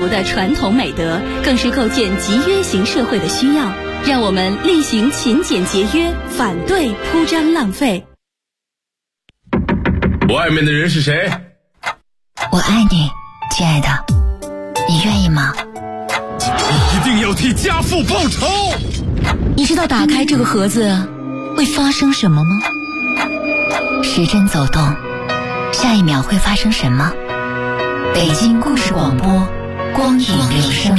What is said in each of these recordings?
福的传统美德，更是构建集约型社会的需要。让我们力行勤俭节约，反对铺张浪费。 外面的人是谁？ 我爱你，亲爱的，你愿意吗？ 你一定要替家父报仇！ 你知道打开这个盒子会发生什么吗？时针走动，下一秒会发生什么？北京故事广播，光影留声。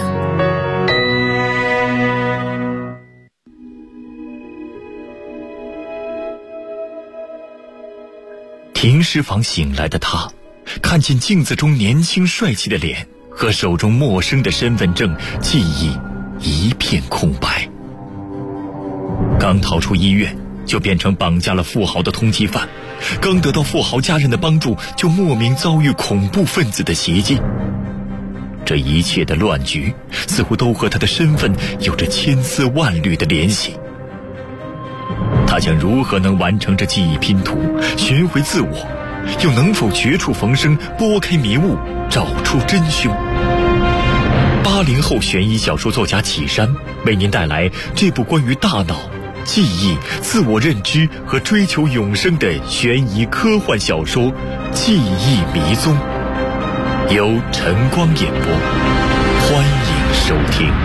停尸房醒来的他，看见镜子中年轻帅气的脸和手中陌生的身份证，记忆一片空白。刚逃出医院，就变成绑架了富豪的通缉犯；刚得到富豪家人的帮助，就莫名遭遇恐怖分子的袭击。这一切的乱局，似乎都和他的身份有着千丝万缕的联系。他将如何能完成这记忆拼图，寻回自我，又能否绝处逢生，拨开迷雾，找出真凶？80后悬疑小说作家启山为您带来这部关于大脑、记忆、自我认知和追求永生的悬疑科幻小说《记忆迷踪》，由晨光演播，欢迎收听。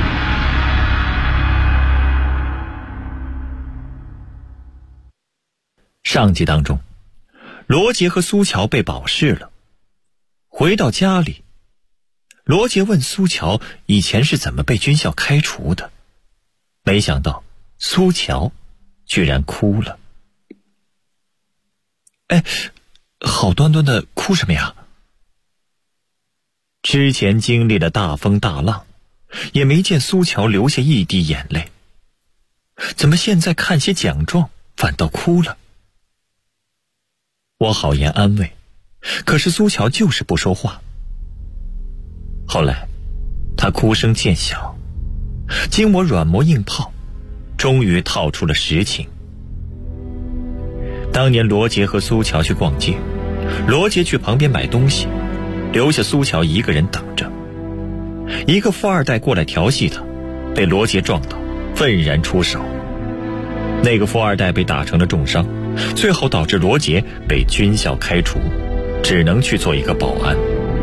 上集当中，罗杰和苏乔被保释了。回到家里，罗杰问苏乔以前是怎么被军校开除的，没想到苏乔居然哭了。哎，好端端的哭什么呀？之前经历了大风大浪，也没见苏乔流下一滴眼泪，怎么现在看些奖状反倒哭了？我好言安慰，可是苏乔就是不说话。后来他哭声渐小，经我软磨硬泡，终于套出了实情。当年罗杰和苏乔去逛街，罗杰去旁边买东西，留下苏乔一个人等着。一个富二代过来调戏他，被罗杰撞倒，愤然出手。那个富二代被打成了重伤，最后导致罗杰被军校开除，只能去做一个保安。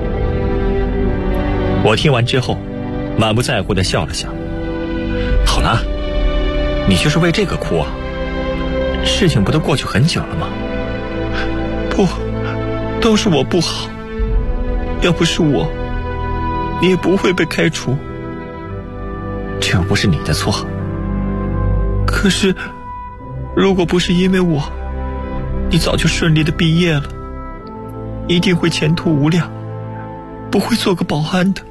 我听完之后满不在乎地笑了笑。好了，你就是为这个哭啊？事情不都过去很久了吗？不，都是我不好，要不是我，你也不会被开除。这又不是你的错。可是如果不是因为我，你早就顺利的毕业了，一定会前途无量，不会做个保安的。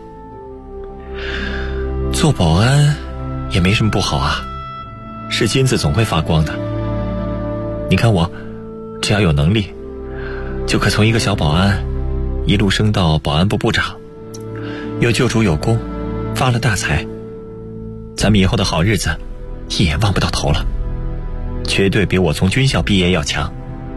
做保安也没什么不好啊，是金子总会发光的。你看我，只要有能力，就可从一个小保安一路升到保安部部长，有救主有功，发了大财，咱们以后的好日子一眼望不到头了，绝对比我从军校毕业要强。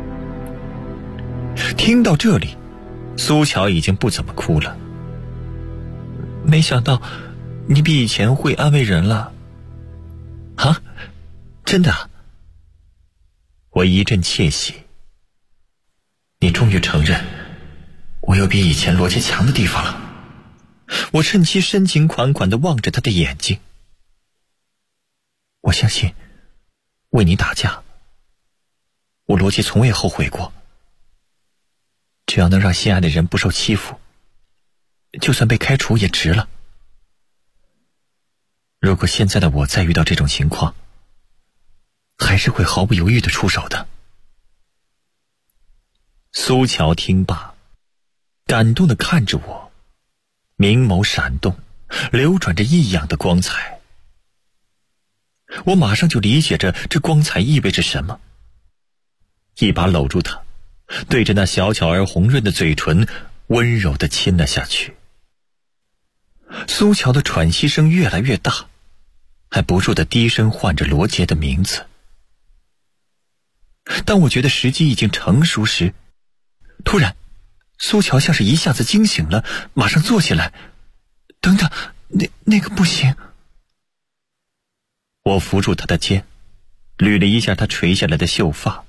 听到这里，苏乔已经不怎么哭了。没想到你比以前会安慰人了。啊，真的？我一阵窃喜。你终于承认我有比以前罗杰强的地方了。我趁机深情款款地望着他的眼睛。我相信为你打架，我罗杰从未后悔过。只要能让心爱的人不受欺负，就算被开除也值了。如果现在的我再遇到这种情况，还是会毫不犹豫地出手的。苏乔听罢，感动地看着我，明眸闪动，流转着异样的光彩。我马上就理解着这光彩意味着什么，一把搂住他，对着那小巧而红润的嘴唇温柔地亲了下去。苏乔的喘息声越来越大，还不住地低声唤着罗杰的名字。当我觉得时机已经成熟时，突然苏乔像是一下子惊醒了，马上坐起来， 等等，那个不行。我扶住他的肩，捋了一下他垂下来的秀发。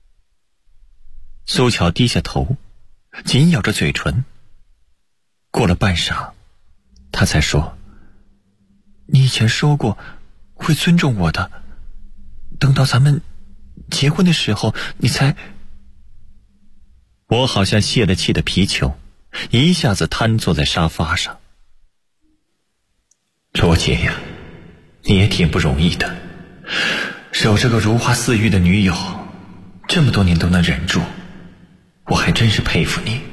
苏乔低下头，紧咬着嘴唇。过了半晌，他才说：“你以前说过会尊重我的，等到咱们结婚的时候，你才……”我好像泄了气的皮球，一下子瘫坐在沙发上。罗姐呀，你也挺不容易的，守着个如花似玉的女友，这么多年都能忍住，我还真是佩服你。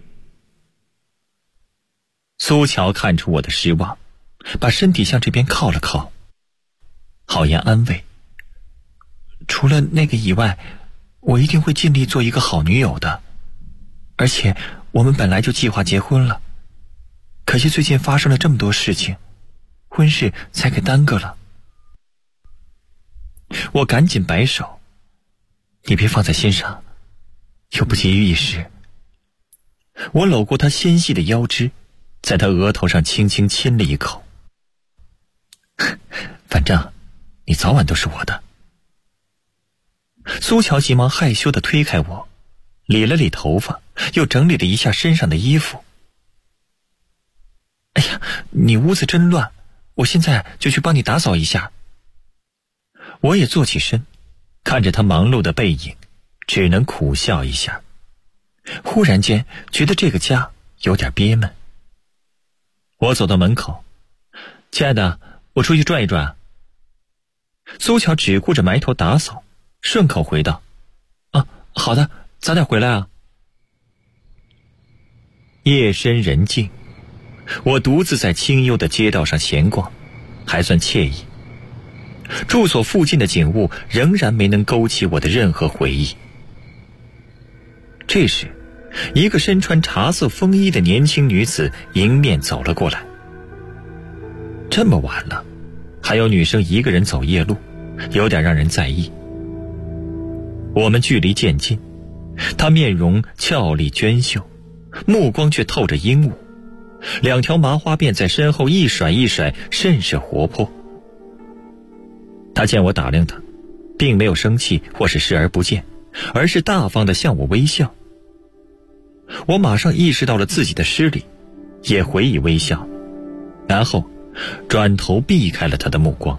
苏乔看出我的失望，把身体向这边靠了靠，好言安慰：“除了那个以外，我一定会尽力做一个好女友的。而且我们本来就计划结婚了，可惜最近发生了这么多事情，婚事才给耽搁了。”我赶紧摆手：“你别放在心上，又不急于一时。”我搂过她纤细的腰肢，在她额头上轻轻亲了一口。反正你早晚都是我的。苏乔急忙害羞地推开我，理了理头发，又整理了一下身上的衣服。哎呀，你屋子真乱，我现在就去帮你打扫一下。我也坐起身，看着他忙碌的背影，只能苦笑一下。忽然间觉得这个家有点憋闷。我走到门口：“亲爱的，我出去转一转。”苏乔只顾着埋头打扫，顺口回道：“啊，好的，早点回来啊。”夜深人静，我独自在清幽的街道上闲逛，还算惬意。住所附近的景物仍然没能勾起我的任何回忆。这时，一个身穿茶色风衣的年轻女子迎面走了过来。这么晚了，还有女生一个人走夜路，有点让人在意。我们距离渐近，她面容俏丽娟秀，目光却透着阴雾，两条麻花辫在身后一甩一甩，甚是活泼。她见我打量她，并没有生气或是视而不见，而是大方地向我微笑。我马上意识到了自己的失礼，也回以微笑，然后转头避开了他的目光。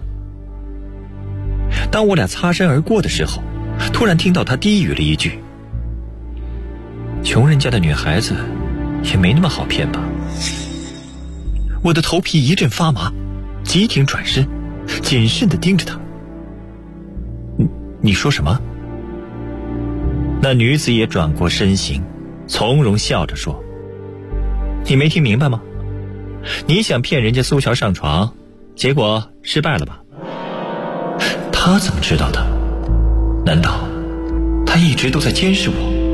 当我俩擦身而过的时候，突然听到他低语了一句：“穷人家的女孩子也没那么好骗吧。”我的头皮一阵发麻，急停转身，谨慎地盯着他。你说什么？那女子也转过身形，从容笑着说：“你没听明白吗？你想骗人家苏乔上床，结果失败了吧？”他怎么知道的？难道他一直都在监视我？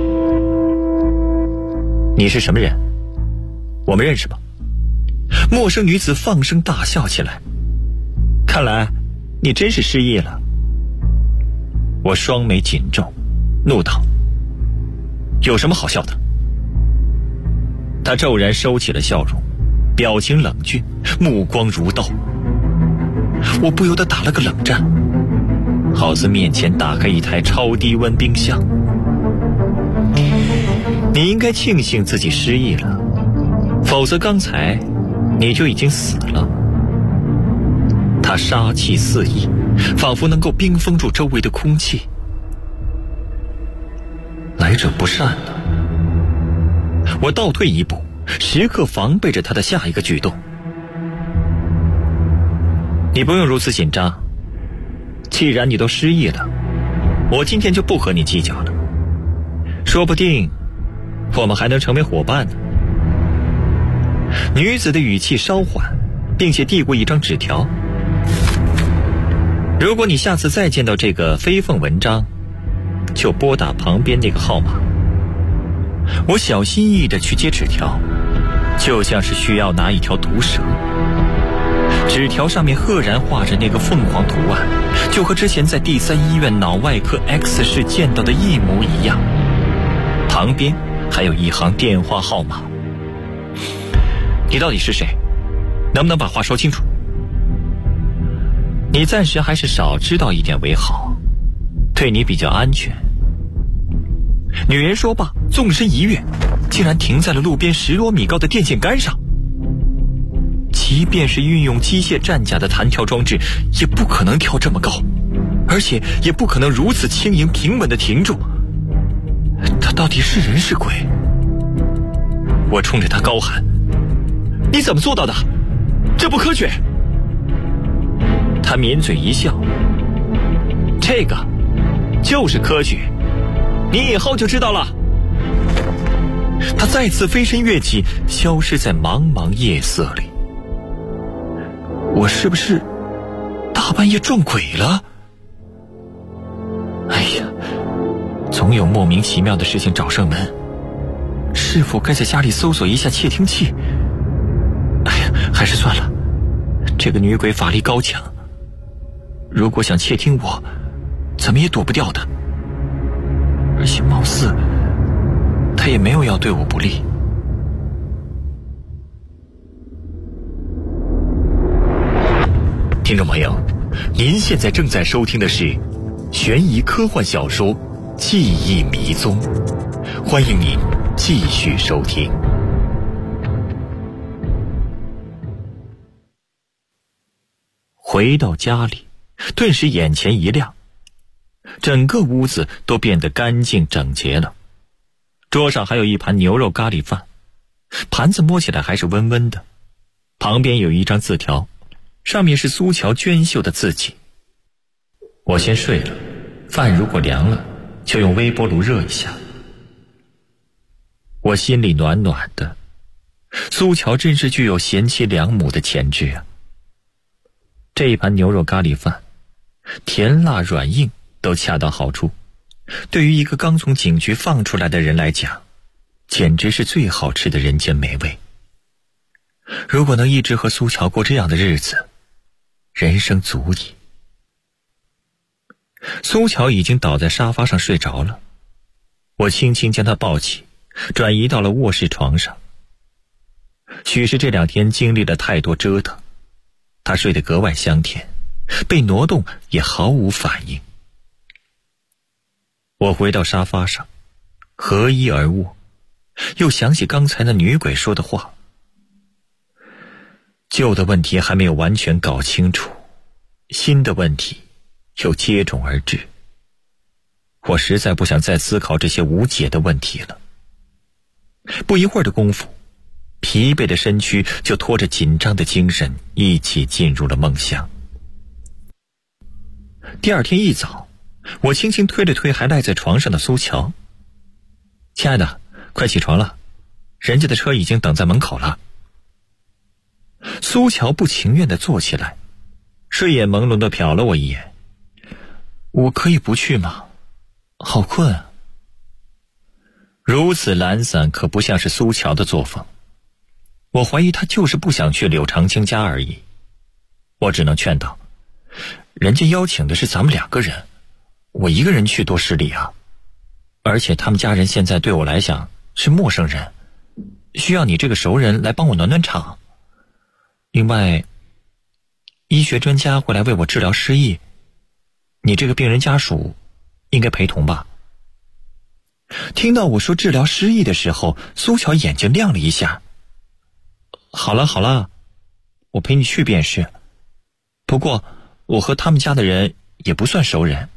你是什么人？我们认识吗？陌生女子放声大笑起来。看来你真是失忆了。我双眉紧皱，怒道：“有什么好笑的？”他骤然收起了笑容，表情冷峻，目光如刀。我不由得打了个冷战，好似面前打开一台超低温冰箱。你应该庆幸自己失忆了，否则刚才你就已经死了。他杀气四溢，仿佛能够冰封住周围的空气。来者不善了。我倒退一步，时刻防备着他的下一个举动。你不用如此紧张，既然你都失忆了，我今天就不和你计较了，说不定我们还能成为伙伴呢。女子的语气稍缓，并且递过一张纸条：“如果你下次再见到这个飞凤文章，就拨打旁边那个号码。”我小心翼翼地去接纸条，就像是需要拿一条毒蛇。纸条上面赫然画着那个凤凰图案，就和之前在第3医院脑外科 X 室见到的一模一样。旁边还有一行电话号码。你到底是谁？ 能不能把话说清楚？你暂时还是少知道一点为好，对你比较安全。女人说罢，纵身一跃，竟然停在了路边10多米高的电线杆上。即便是运用机械战甲的弹跳装置，也不可能跳这么高，而且也不可能如此轻盈平稳地停住。他到底是人是鬼？我冲着他高喊：你怎么做到的？这不科学！他抿嘴一笑：这个就是科学，你以后就知道了。他再次飞身跃起，消失在茫茫夜色里。我是不是大半夜撞鬼了？哎呀，总有莫名其妙的事情找上门，是否该在家里搜索一下窃听器？哎呀，还是算了，这个女鬼法力高强，如果想窃听我，怎么也躲不掉的。而且貌似她也没有要对我不利。听众朋友，您现在正在收听的是悬疑科幻小说《记忆迷踪》，欢迎您继续收听。回到家里，顿时眼前一亮，整个屋子都变得干净整洁了。桌上还有一盘牛肉咖喱饭，盘子摸起来还是温温的。旁边有一张字条，上面是苏乔娟秀的字迹：我先睡了，饭如果凉了，就用微波炉热一下。我心里暖暖的，苏乔真是具有贤妻良母的潜质啊。这一盘牛肉咖喱饭，甜辣软硬都恰到好处，对于一个刚从警局放出来的人来讲，简直是最好吃的人间美味。如果能一直和苏乔过这样的日子，人生足矣。苏乔已经倒在沙发上睡着了，我轻轻将她抱起，转移到了卧室床上。许是这2天经历了太多折腾，她睡得格外香甜，被挪动也毫无反应。我回到沙发上，合衣而卧，又想起刚才那女鬼说的话。旧的问题还没有完全搞清楚，新的问题又接踵而至。我实在不想再思考这些无解的问题了。不一会儿的功夫，疲惫的身躯就拖着紧张的精神一起进入了梦乡。第2天一早，我轻轻推了推还赖在床上的苏乔：亲爱的，快起床了，人家的车已经等在门口了。苏乔不情愿地坐起来，睡眼朦胧地瞟了我一眼：我可以不去吗？好困啊。如此懒散可不像是苏乔的作风，我怀疑他就是不想去柳长青家而已。我只能劝道：人家邀请的是咱们2个人，我一个人去多失礼啊。而且他们家人现在对我来讲是陌生人，需要你这个熟人来帮我暖暖场。另外，医学专家会来为我治疗失忆，你这个病人家属应该陪同吧。听到我说治疗失忆的时候，苏乔眼睛亮了一下：好了好了，我陪你去便是，不过我和他们家的人也不算熟人。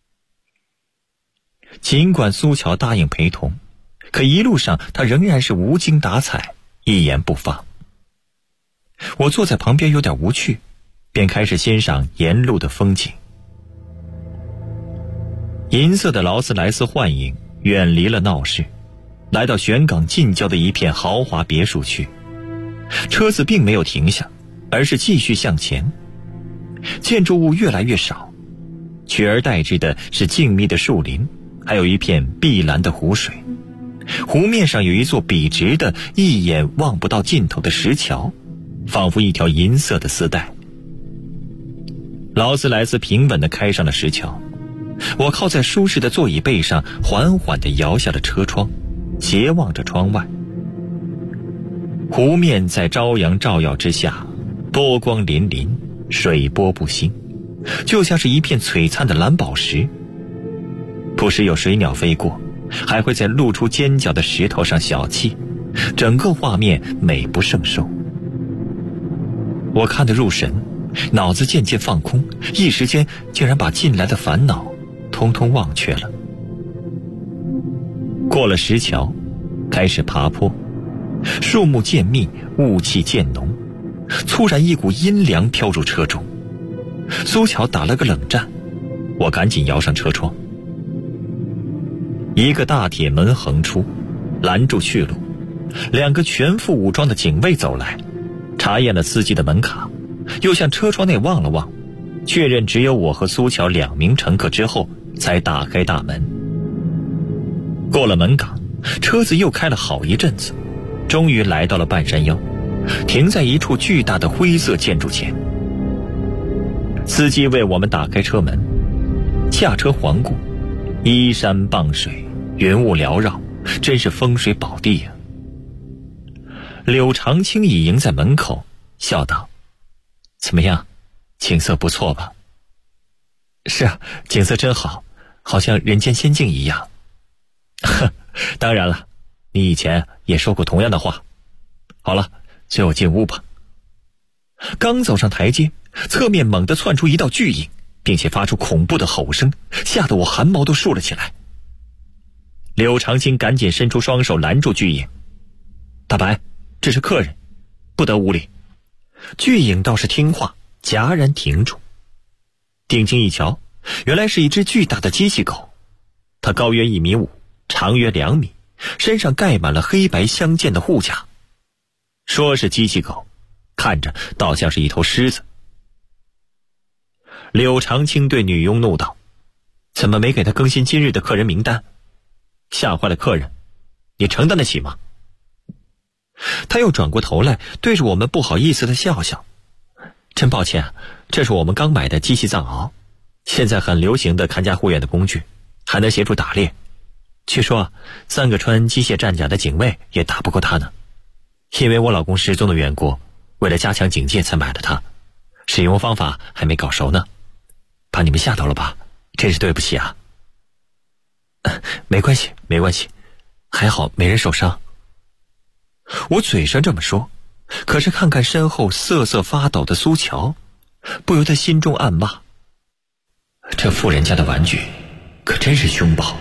尽管苏乔答应陪同，可一路上他仍然是无精打采，一言不发。我坐在旁边有点无趣，便开始欣赏沿路的风景。银色的劳斯莱斯幻影远离了闹市，来到玄港近郊的一片豪华别墅区。车子并没有停下，而是继续向前。建筑物越来越少，取而代之的是静谧的树林，还有一片碧蓝的湖水。湖面上有一座笔直的一眼望不到尽头的石桥，仿佛一条银色的丝带。劳斯莱斯平稳地开上了石桥，我靠在舒适的座椅背上，缓缓地摇下了车窗，斜望着窗外。湖面在朝阳照耀之下波光粼粼，水波不兴，就像是一片璀璨的蓝宝石。不时有水鸟飞过，还会在露出尖角的石头上小憩，整个画面美不胜收。我看得入神，脑子渐渐放空，一时间竟然把近来的烦恼通通忘却了。过了石桥，开始爬坡，树木渐密，雾气渐浓，突然一股阴凉飘入车中。苏乔打了个冷战，我赶紧摇上车窗。一个大铁门横出，拦住去路，两个全副武装的警卫走来，查验了司机的门卡，又向车窗内望了望，确认只有我和苏乔2名乘客之后，才打开大门。过了门岗，车子又开了好一阵子，终于来到了半山腰，停在一处巨大的灰色建筑前。司机为我们打开车门，下车环顾，依山傍水，云雾缭绕，真是风水宝地呀。柳长青已迎在门口，笑道：“怎么样，景色不错吧？”“是啊，景色真好，好像人间仙境一样。”“呵，当然了，你以前也说过同样的话。好了，随我进屋吧。”刚走上台阶，侧面猛地窜出一道巨影，并且发出恐怖的吼声，吓得我汗毛都竖了起来。柳长青赶紧伸出双手拦住巨影：“大白，这是客人，不得无礼。”巨影倒是听话，戛然停住。定睛一瞧，原来是一只巨大的机器狗，它高约1.5米，长约2米，身上盖满了黑白相间的护甲。说是机器狗，看着倒像是一头狮子。柳长青对女佣怒道：“怎么没给他更新今日的客人名单？吓坏了客人，你承担得起吗？”他又转过头来，对着我们不好意思的笑笑：“真抱歉，这是我们刚买的机器藏獒，现在很流行的看家护院的工具，还能协助打猎。据说3个穿机械战甲的警卫也打不过他呢。因为我老公失踪的缘故，为了加强警戒才买了它，使用方法还没搞熟呢，把你们吓到了吧？真是对不起啊。”“没关系，没关系，还好没人受伤。”我嘴上这么说，可是看看身后瑟瑟发抖的苏乔，不由得心中暗骂：这富人家的玩具可真是凶暴。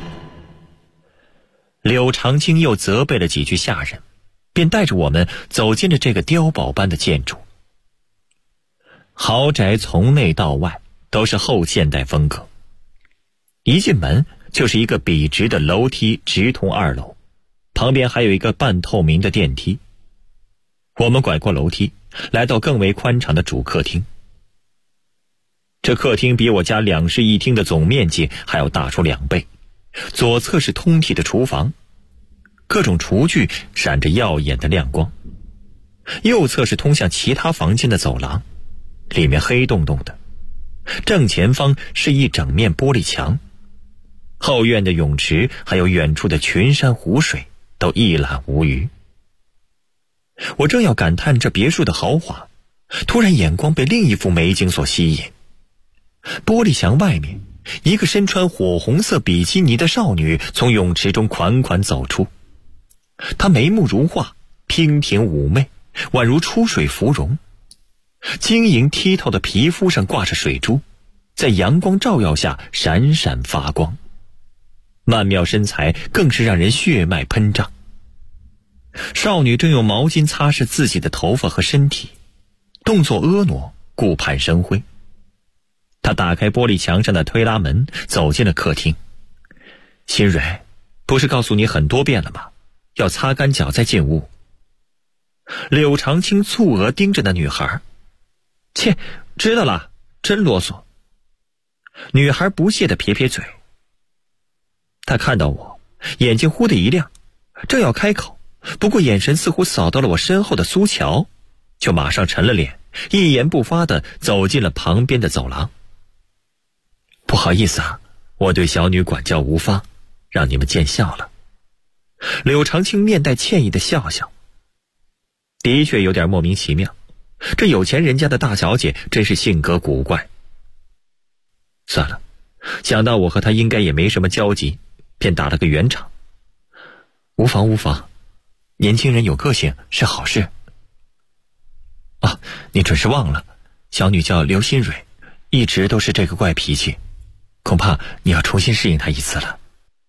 柳长青又责备了几句下人，便带着我们走进了这个碉堡般的建筑。豪宅从内到外都是后现代风格，一进门就是一个笔直的楼梯直通2楼，旁边还有一个半透明的电梯。我们拐过楼梯，来到更为宽敞的主客厅。这客厅比我家2室1厅的总面积还要大出2倍，左侧是通体的厨房，各种厨具闪着耀眼的亮光，右侧是通向其他房间的走廊，里面黑洞洞的，正前方是一整面玻璃墙，后院的泳池还有远处的群山湖水都一览无余。我正要感叹这别墅的豪华，突然眼光被另一幅美景所吸引。玻璃墙外面，一个身穿火红色比基尼的少女从泳池中款款走出，她眉目如画，娉婷妩媚，宛如出水芙蓉，晶莹剔透的皮肤上挂着水珠，在阳光照耀下闪闪发光，曼妙身材更是让人血脉喷张。少女正用毛巾擦拭自己的头发和身体，动作婀娜，顾盼生辉。她打开玻璃墙上的推拉门，走进了客厅。新蕊，不是告诉你很多遍了吗？要擦干脚再进屋。柳长青蹙额盯着那女孩：切，知道了，真啰嗦。女孩不屑地撇撇嘴。她看到我，眼睛忽地一亮，正要开口，不过眼神似乎扫到了我身后的苏乔，就马上沉了脸，一言不发地走进了旁边的走廊。不好意思啊，我对小女管教无方，让你们见笑了。柳长青面带歉意的笑笑，的确有点莫名其妙， 这有钱人家的大小姐真是性格古怪。算了，想到我和她应该也没什么交集，便打了个圆场。无妨无妨，年轻人有个性是好事。啊，你准是忘了，小女叫刘新蕊，一直都是这个怪脾气，恐怕你要重新适应她一次了。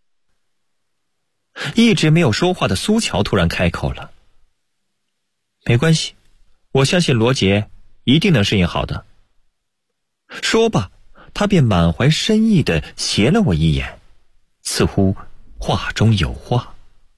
一直没有说话的苏乔突然开口了。没关系，我相信罗杰一定能适应好的。说罢，他便满怀深意地斜了我一眼，似乎话中有话。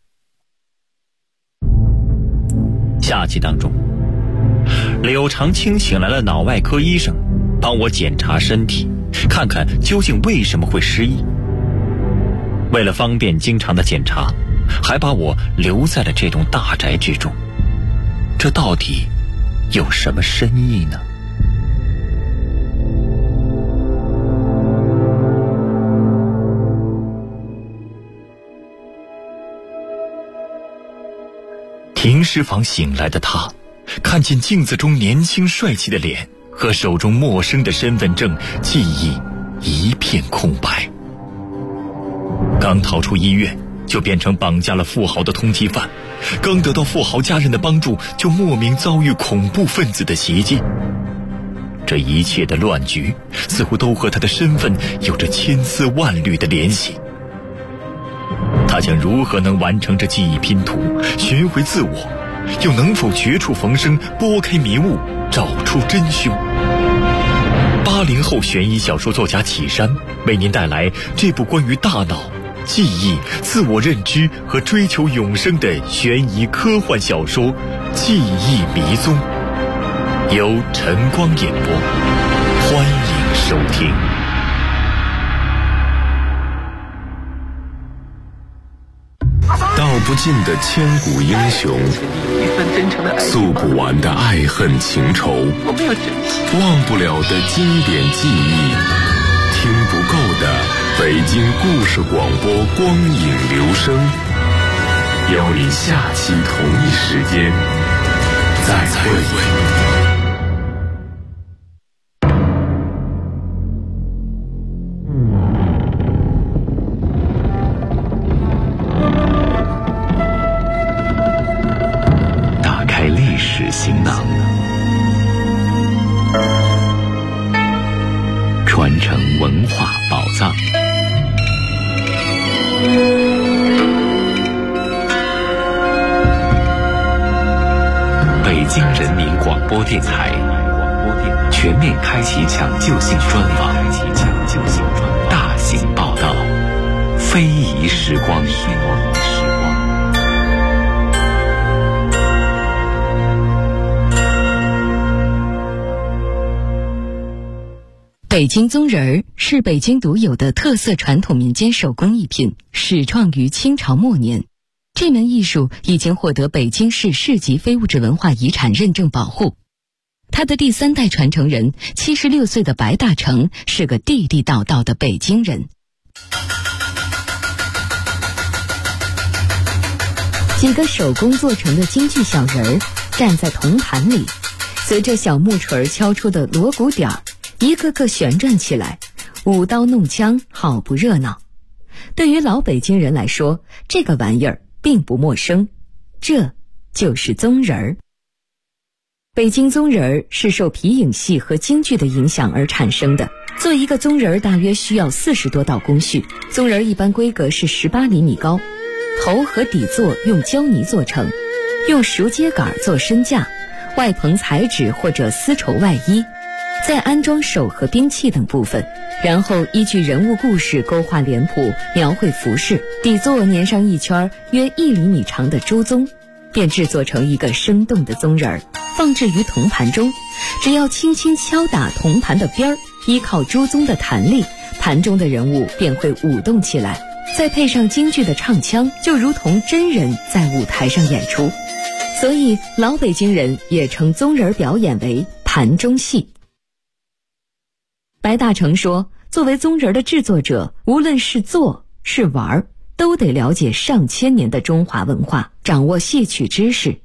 下集当中，柳长青请来了脑外科医生，帮我检查身体，看看究竟为什么会失忆。为了方便经常的检查，还把我留在了这栋大宅之中。这到底有什么深意呢？停尸房醒来的他，看见镜子中年轻帅气的脸和手中陌生的身份证，记忆一片空白。刚逃出医院，就变成绑架了富豪的通缉犯，刚得到富豪家人的帮助，就莫名遭遇恐怖分子的袭击。这一切的乱局似乎都和他的身份有着千丝万缕的联系。他将如何能完成这记忆拼图，寻回自我，又能否绝处逢生，拨开迷雾，找出真凶？80后悬疑小说作家启山为您带来这部关于大脑、记忆、自我认知和追求永生的悬疑科幻小说《记忆迷踪》，由晨光演播，欢迎收听。 道不尽的千古英雄，诉不完的爱恨情仇，忘不了的经典记忆，听不够的北京故事广播光影留声，邀你下期同一时间再会。 行囊，传承文化宝藏。北京人民广播电台全面开启抢救性专访，大型报道，非遗时光。 北京宗人儿是北京独有的特色传统民间手工艺品，始创于清朝末年。这门艺术已经获得北京市市级非物质文化遗产认证保护。他的第3代传承人76岁的白大成是个地地道道的北京人。几个手工做成的京剧小人儿站在铜盘里，随着小木锤敲出的锣鼓点儿，一个个旋转起来，舞刀弄枪，好不热闹。对于老北京人来说，这个玩意儿并不陌生，这就是宗人儿。北京宗人儿是受皮影戏和京剧的影响而产生的。做一个宗人儿大约需要40多道工序，宗人儿一般规格是18厘米高，头和底座用胶泥做成，用熟秸秆做身架，外棚彩纸或者丝绸外衣，再安装手和兵器等部分，然后依据人物故事勾画脸谱，描绘服饰，底座粘上一圈约1厘米长的朱宗，便制作成一个生动的宗人儿，放置于铜盘中。只要轻轻敲打铜盘的边儿，依靠朱宗的弹力，盘中的人物便会舞动起来，再配上京剧的唱腔，就如同真人在舞台上演出。所以老北京人也称宗人表演为盘中戏。白大成说，作为宗人的制作者，无论是做是玩，都得了解上千年的中华文化，掌握戏曲知识。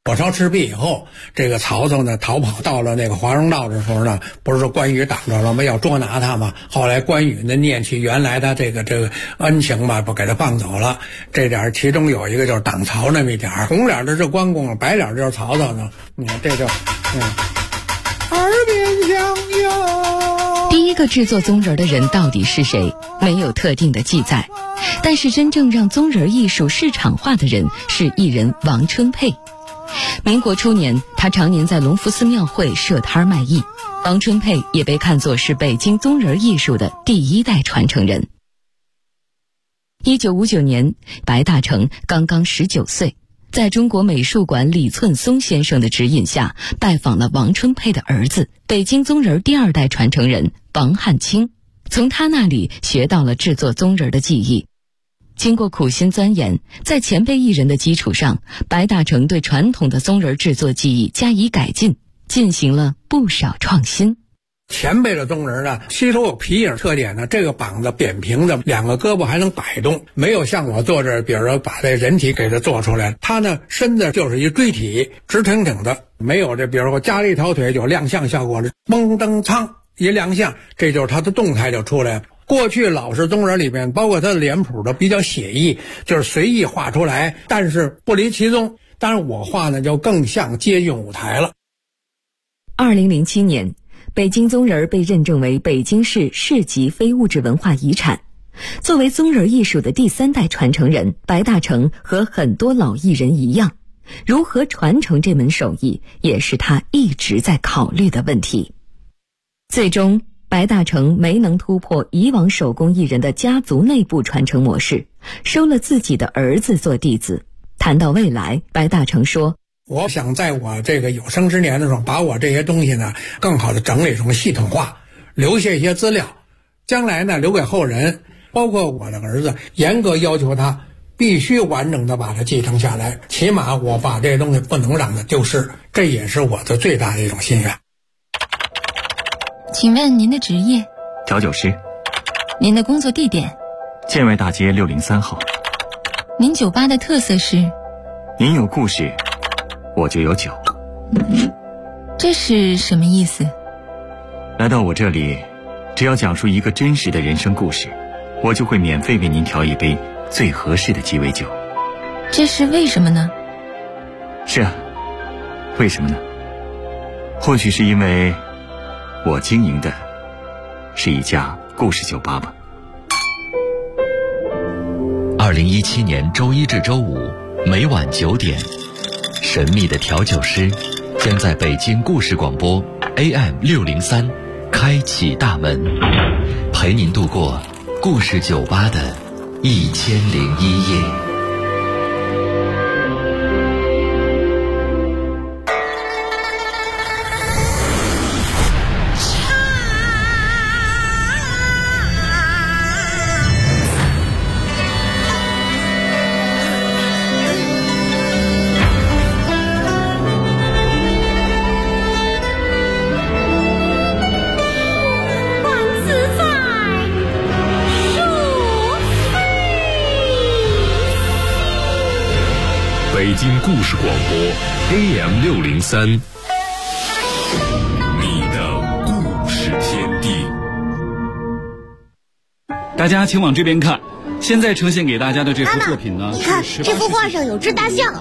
火烧赤壁以后，这个曹操呢逃跑到了那个华容道的时候呢，不是说关羽挡着了吗？要捉拿他嘛。后来关羽呢念起原来他这个恩情嘛，不给他放走了。这点其中有一个就是挡曹那么一点，红脸的是关公，白脸就是曹操呢。你看这就耳边响哟。 第一个制作宗人的人到底是谁？没有特定的记载。但是真正让宗人艺术市场化的人是艺人王春佩。民国初年，他常年在隆福寺庙会设摊卖艺。王春佩也被看作是北京宗人艺术的第一代传承人。1959年，白大成刚刚19岁，在中国美术馆李寸松先生的指引下，拜访了王春佩的儿子，北京宗人第二代传承人王汉卿，从他那里学到了制作宗人的技艺。经过苦心钻研，在前辈艺人的基础上，白大成对传统的宗人制作技艺加以改进，进行了不少创新。 前辈的宗人呢，吸收有皮影特点呢，这个膀子扁平的，两个胳膊还能摆动，没有像我做这，比如说把这人体给它做出来，他呢身子就是一锥体，直挺挺的，没有这比如说加了一条腿有亮相效果的，嘣噔噌一亮相，这就是他的动态就出来了。过去老式宗人里面，包括他的脸谱的比较写意，就是随意画出来，但是不离其宗。当然我画呢就更像接近舞台了。 2007年，北京宗人被认证为北京市市级非物质文化遗产。作为宗人艺术的第三代传承人，白大成和很多老艺人一样，如何传承这门手艺，也是他一直在考虑的问题。最终，白大成没能突破以往手工艺人的家族内部传承模式，收了自己的儿子做弟子。谈到未来，白大成说， 我想在我这个有生之年的时候，把我这些东西呢更好的整理成系统化，留下一些资料，将来呢留给后人，包括我的儿子，严格要求他必须完整的把它继承下来，起码我把这些东西不能让它丢失，这也是我的最大的一种心愿。 请问您的职业？ 调酒师。 您的工作地点？ 建外大街603号。 您酒吧的特色是？ 您有故事，我就有酒。 这是什么意思？ 来到我这里，只要讲述一个真实的人生故事，我就会免费为您调一杯最合适的鸡尾酒。 这是为什么呢？ 是啊，为什么呢？或许是因为我经营的是一家故事酒吧吧。 2017年周一至周五每晚9点，神秘的调酒师将在北京故事广播 AM603开启大门，陪您度过故事酒吧的1001夜。 北京故事广播 AM603，你的故事天地。 大家请往这边看，现在呈现给大家的这幅作品呢， 你看这幅画上有只大象。